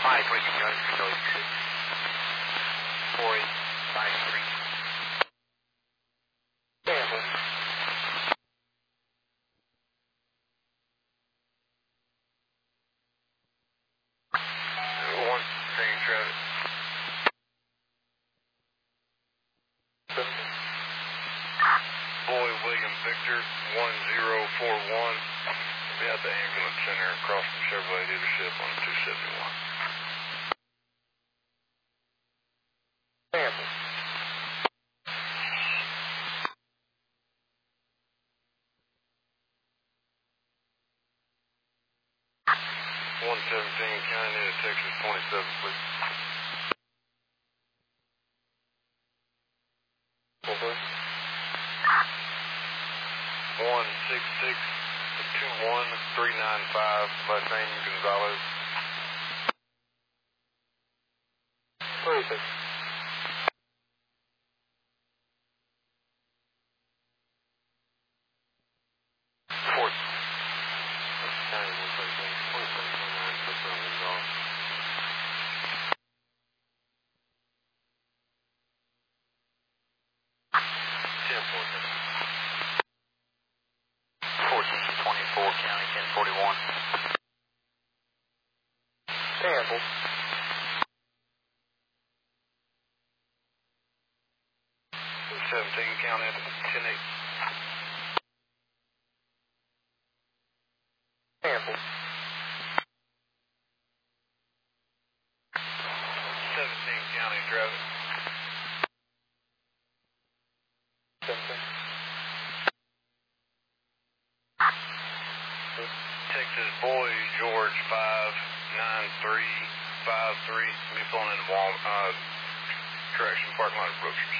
Hi, breaking guns, control 4853. Sample. 1, same traffic. Boy William Victor 1041. Be at the ambulance center across from Chevrolet dealership on 271. Sample. 117 County to Texas 27, please. Over. 166-21395, last name Gonzalez. Where is it? Fourth. County 113, 2729, Christopher Gonzalez. County 1041. Sample. 17 County 108. Sample. 17 County traffic. Sample. Texas Boy George 59353. Me pulling in correction parking lot of Brookshire's.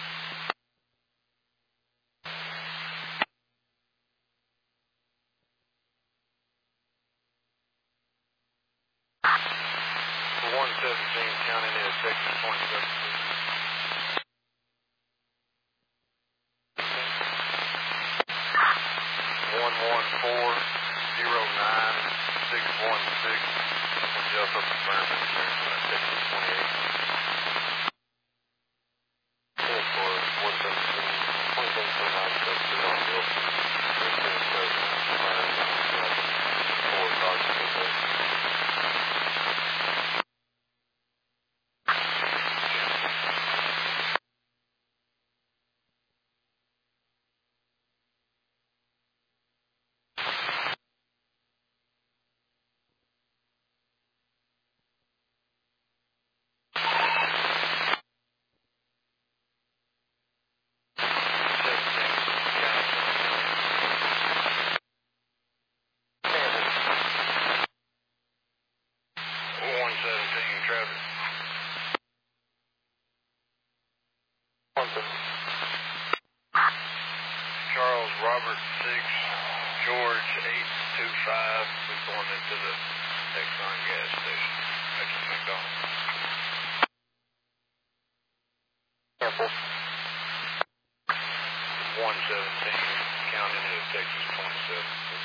For 117 County near Texas 27, please. 114-09-616. Just up the firm insurance at Texas 28. Sample for 117, 2729, Christopher Gonzalez. Insurance code 997 4 Dodge. Charles Robert 6, George 825. We're going into the Exxon gas station. Texas McDonald's. Sample. 117, counting into Texas 27.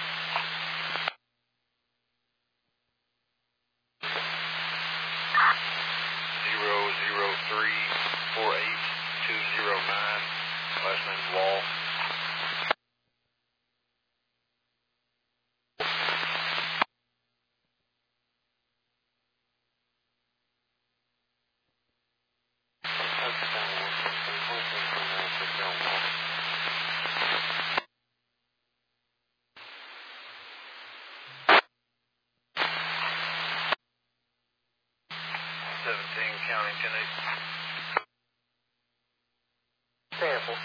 Zero 48209. Last name Wall. County 10-8. Sample.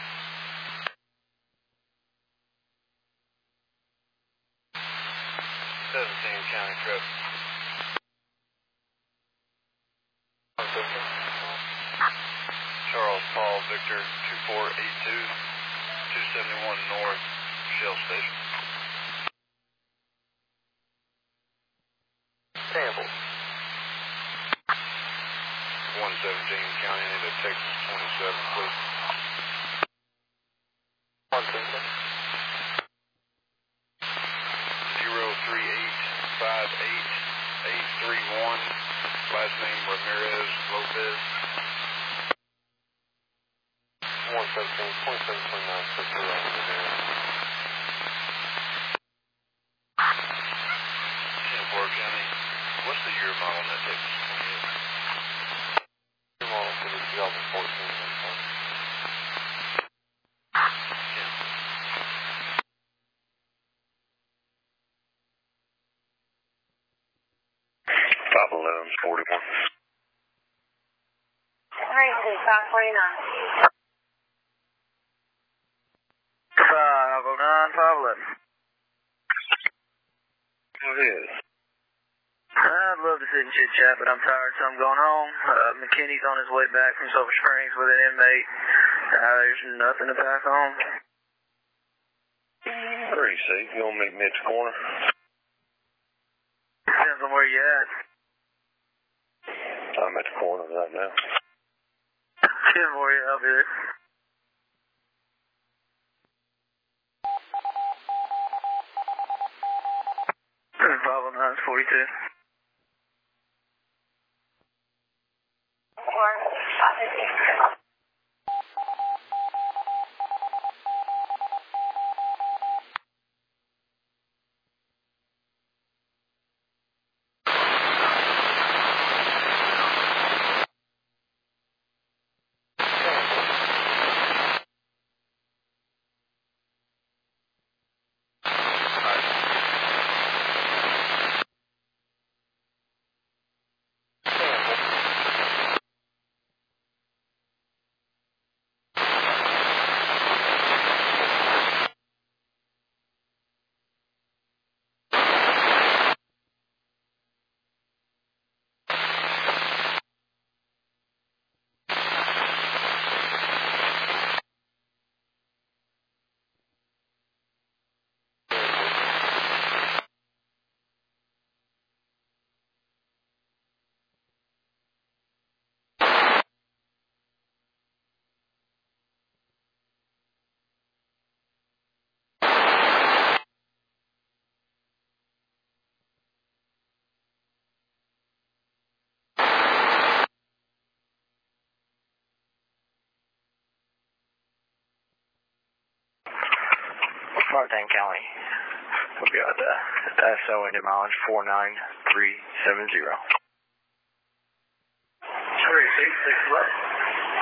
17 County traffic. Charles Paul Victor 2482, 271 North, Shell Station. Sample. 117 County into Texas 27, please. 117. 0385883. 631, last name Ramirez Lopez. 117, 2729, 10-4 County. What's the year model on that Texas 28? Year model for the 2014. Top 11's 41. 529. 509, 511. What is? I'd love to sit and chit chat, but I'm tired, so I'm going home. McKinney's on his way back from Silver Springs with an inmate. There's nothing to pack home. Where are you, see? You want to meet me at the corner? Depends on where you at. I'm at the corner right now. 10-4, yeah, I'll be there. Problem 942. 4, 5, 6. Martin County. We got the SO engine mileage 49370. 3611.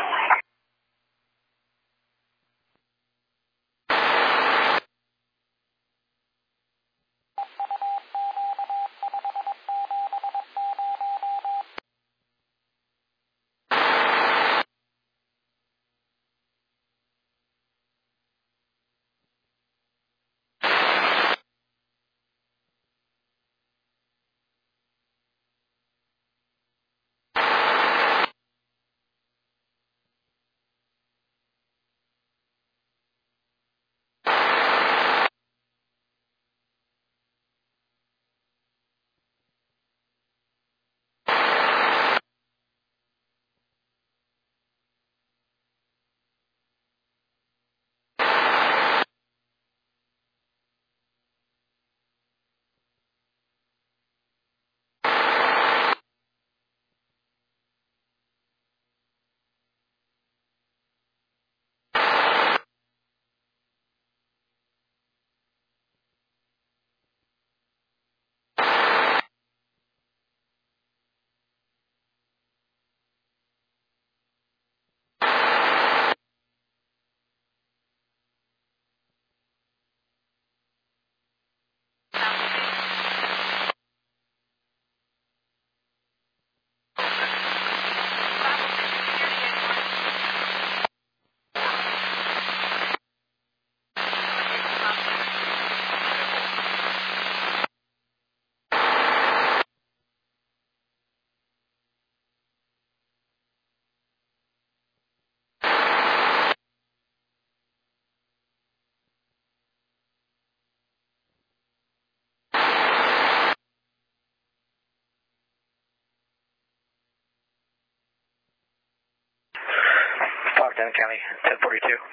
Martin County, 1042. 36,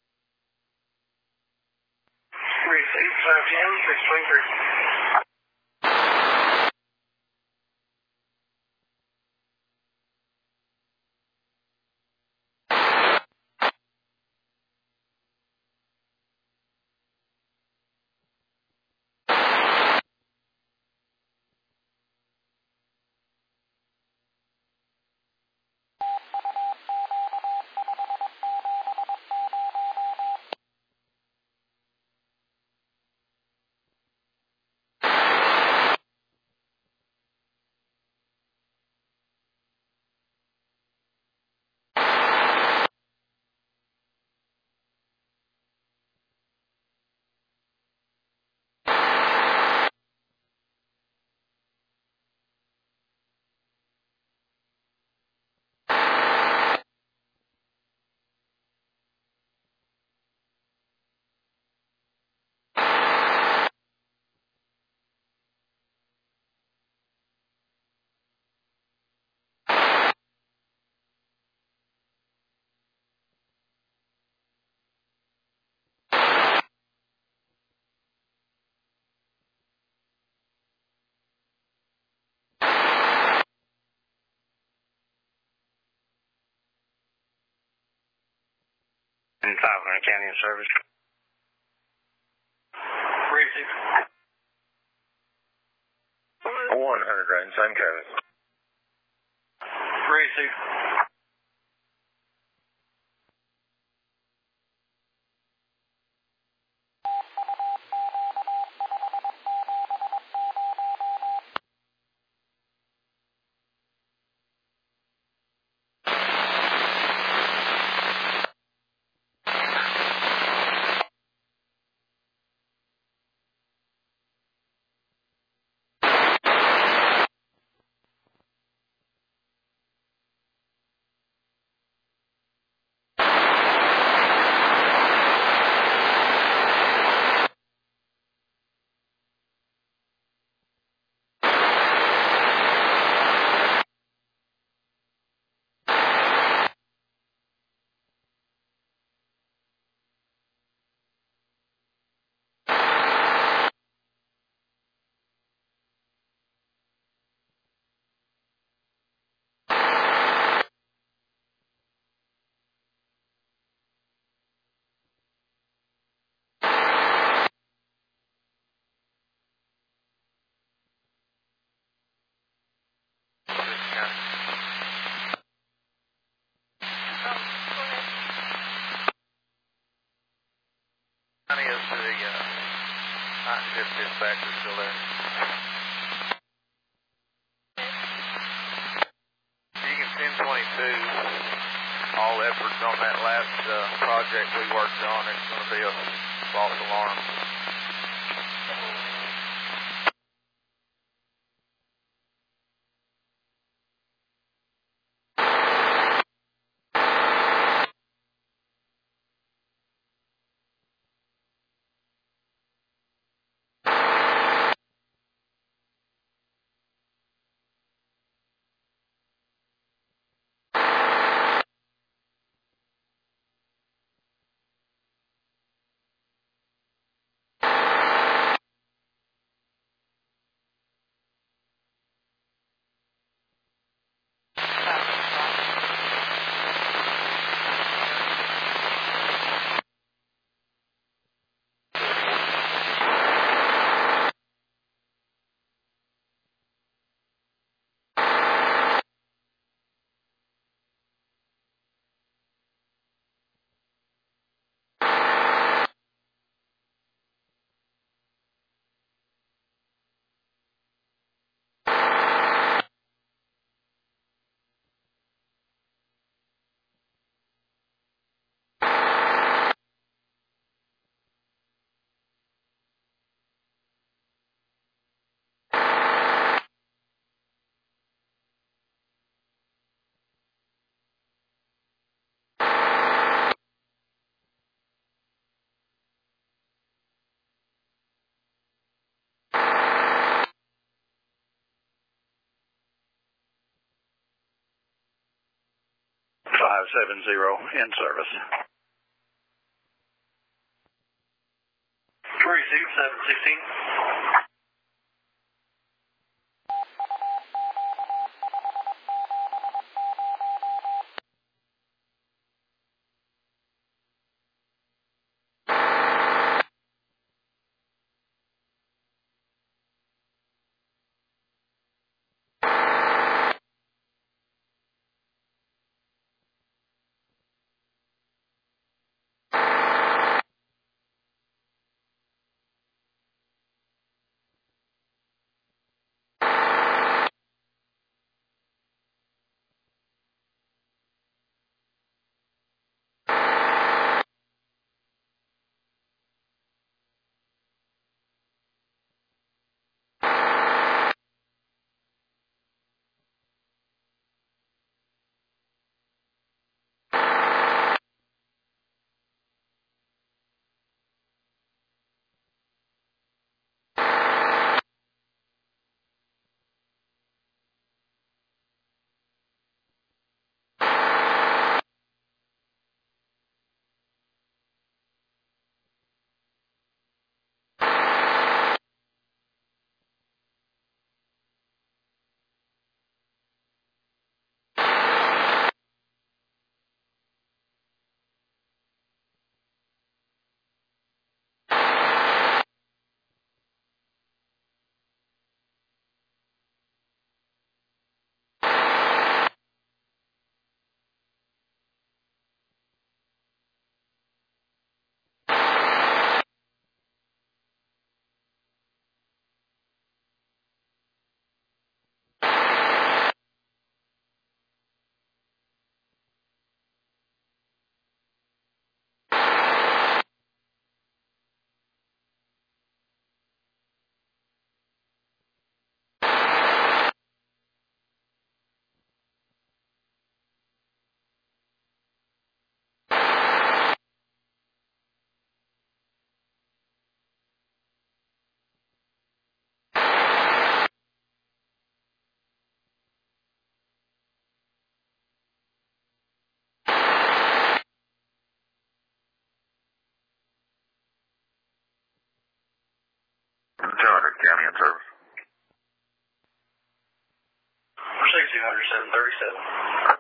623. And 500 County in service. 100 right in same cabin. 3-6. County is the night shift dispatcher still there. Beacon 1022, all efforts on that last project we worked on, it's going to be a false alarm. in service. 36716. 737.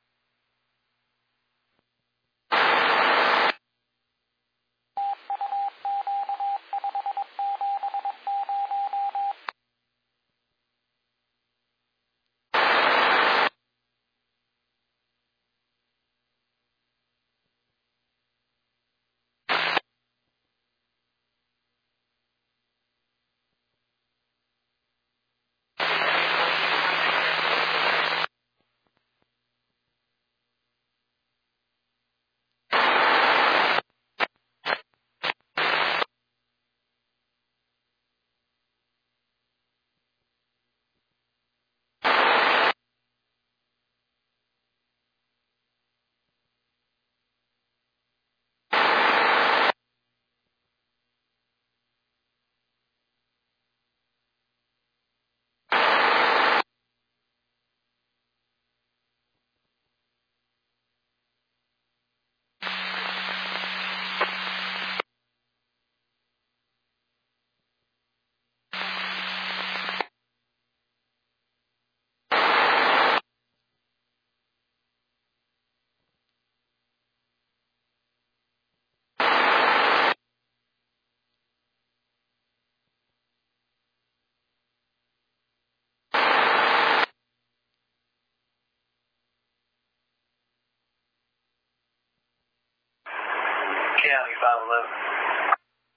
County 511.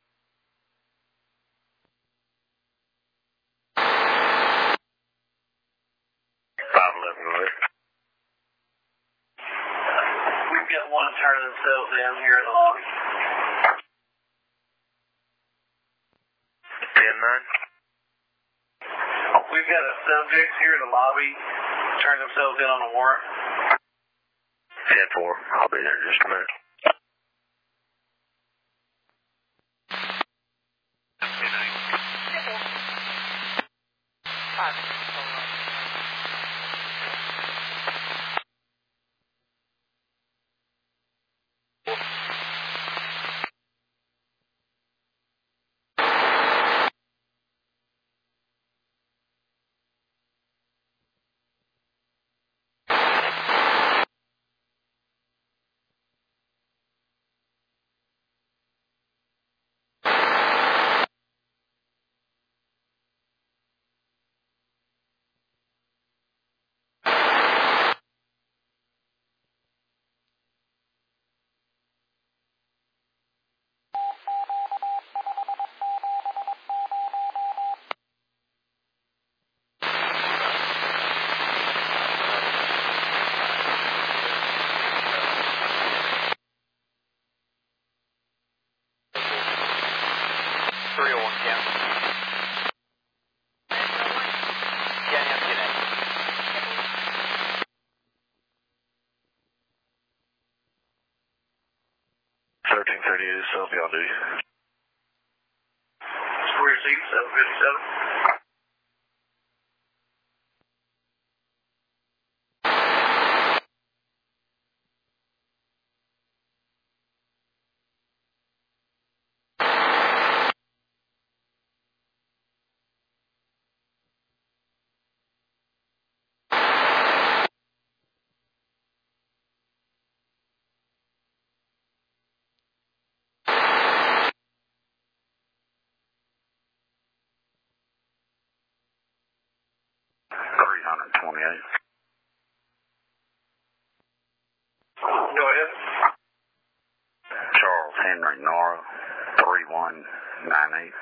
We've got one turning themselves down here in the lobby. 10-9. We've got a subject here in the lobby, turning themselves in on a warrant. 10-4. I'll be there in just a minute. Y'all do. Square seat 757. Go ahead. Charles Henry Nora, 3198.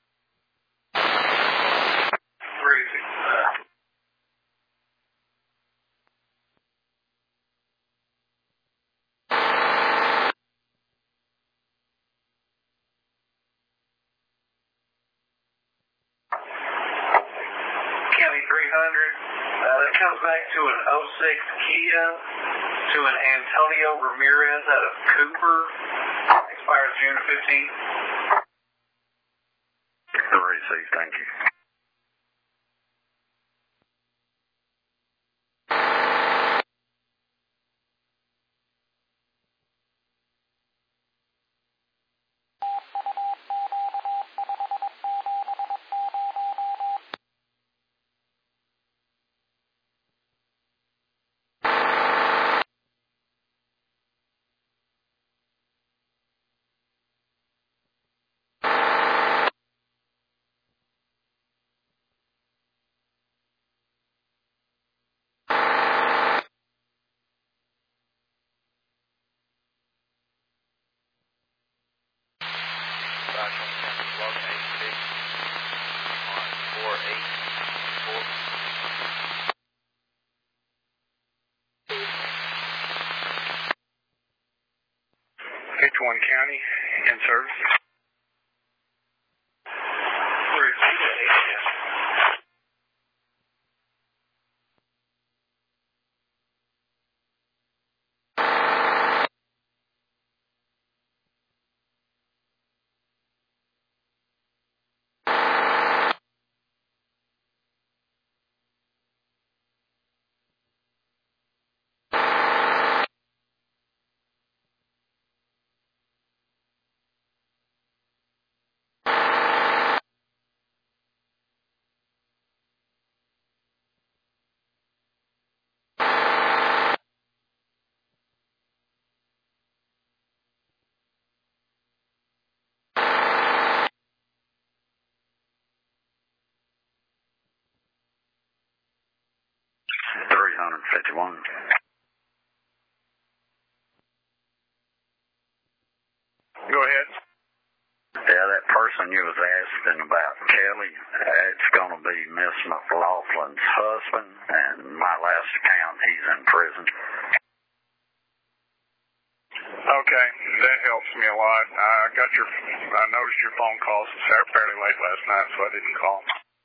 County 300. That comes back to an 06 Kia to an Antonio Ramirez out of Cooper. Expires June 15th. 36, thank you. County in service. $351. Go ahead. Yeah, that person you was asking about, Kelly, it's going to be Miss McLaughlin's husband, and my last account, he's in prison. Okay, that helps me a lot. I noticed your phone calls fairly late last night, so I didn't call.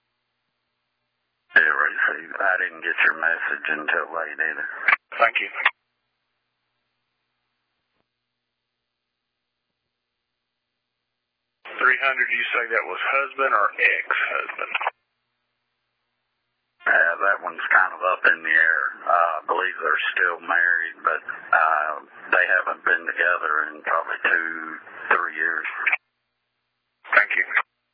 Yeah, received. I didn't get your message until late either. Thank you. $300, you say that was husband or ex-husband? That one's kind of up in the air. I believe they're still married, but they haven't been together in probably 2-3 years. Thank you.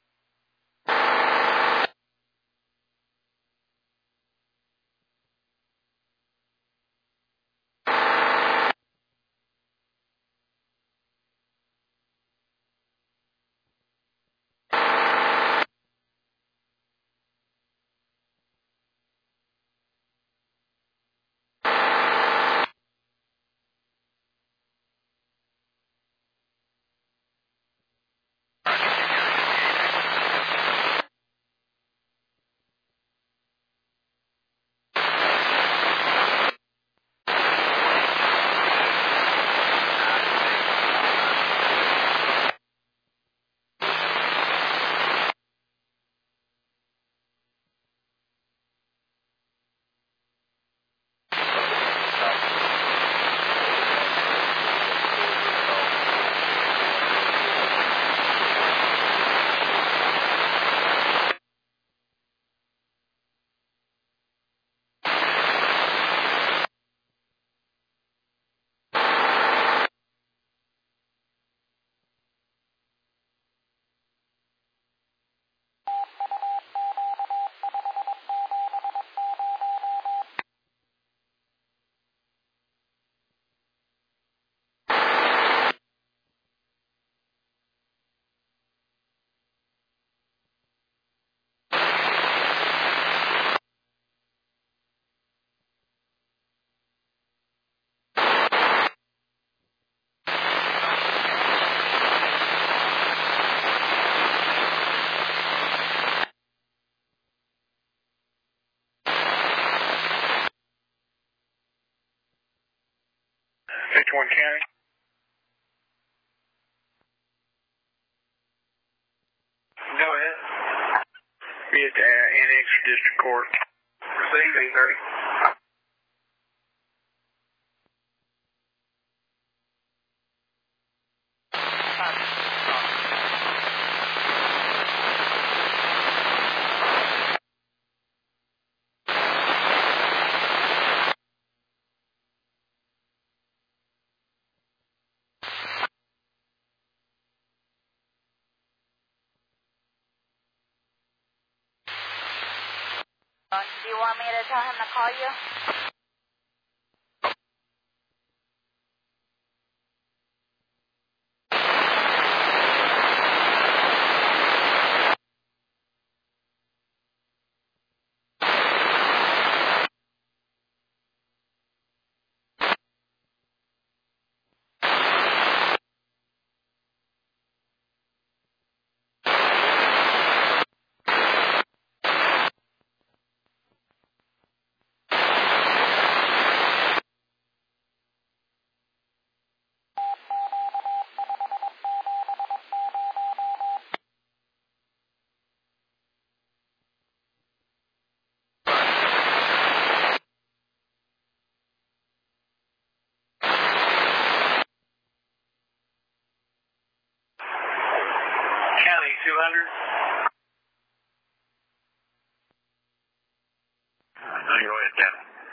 H1 County. Go ahead. Be at Annex District Court. Receive 830. Do you want me to tell him to call you? Go ahead, Ken.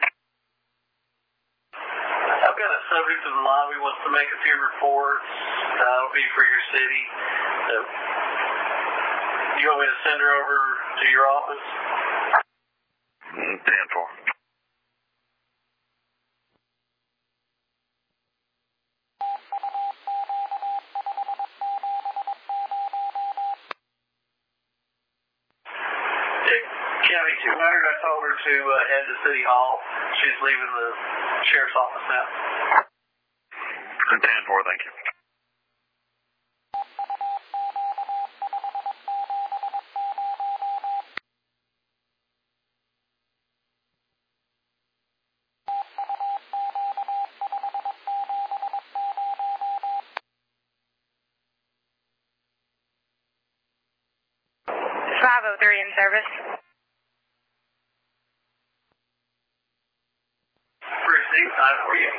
I've got a subject in the lobby wants to make a few reports. That'll be for your city. You want me to send her over to your office? 10-4. County 200, I told her to head to City Hall. She's leaving the sheriff's office now. 10-4, thank you. in service. Receive 948.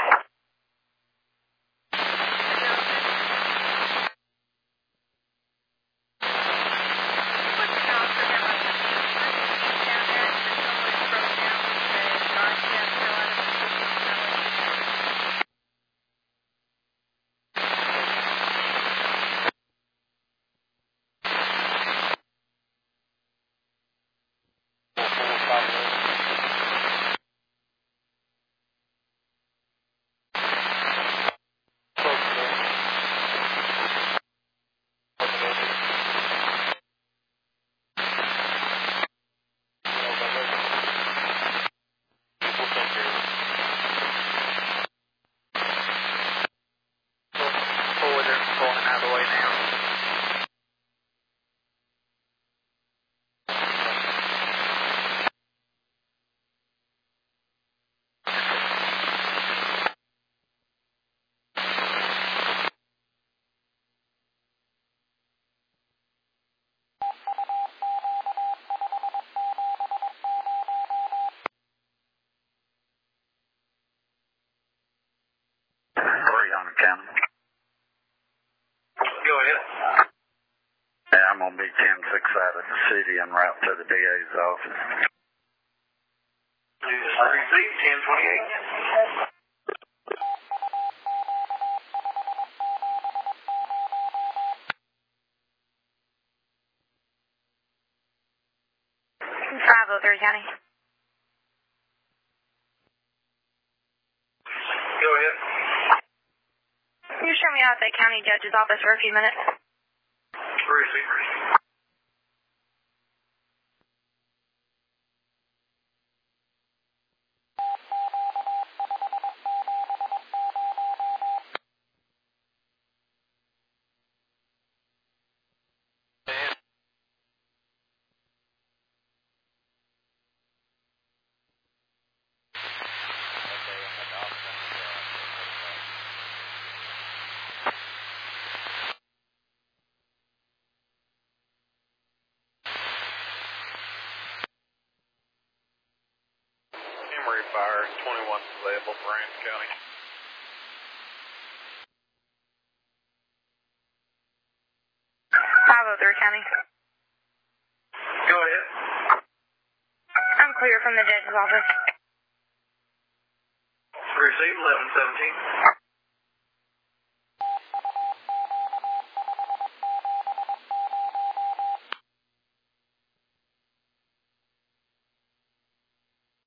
Go ahead. Yeah, I'm on Big 10-6 out of the city en route to the DA's office. Receive 1028. Bravo, 3 County. Go ahead. Can you show me out at the county judge's office for a few minutes? Receive. Emory Fire, 21 available for Ramsey County. Bravo, 3 County. Go ahead. I'm clear from the judge's office. Receive 1117.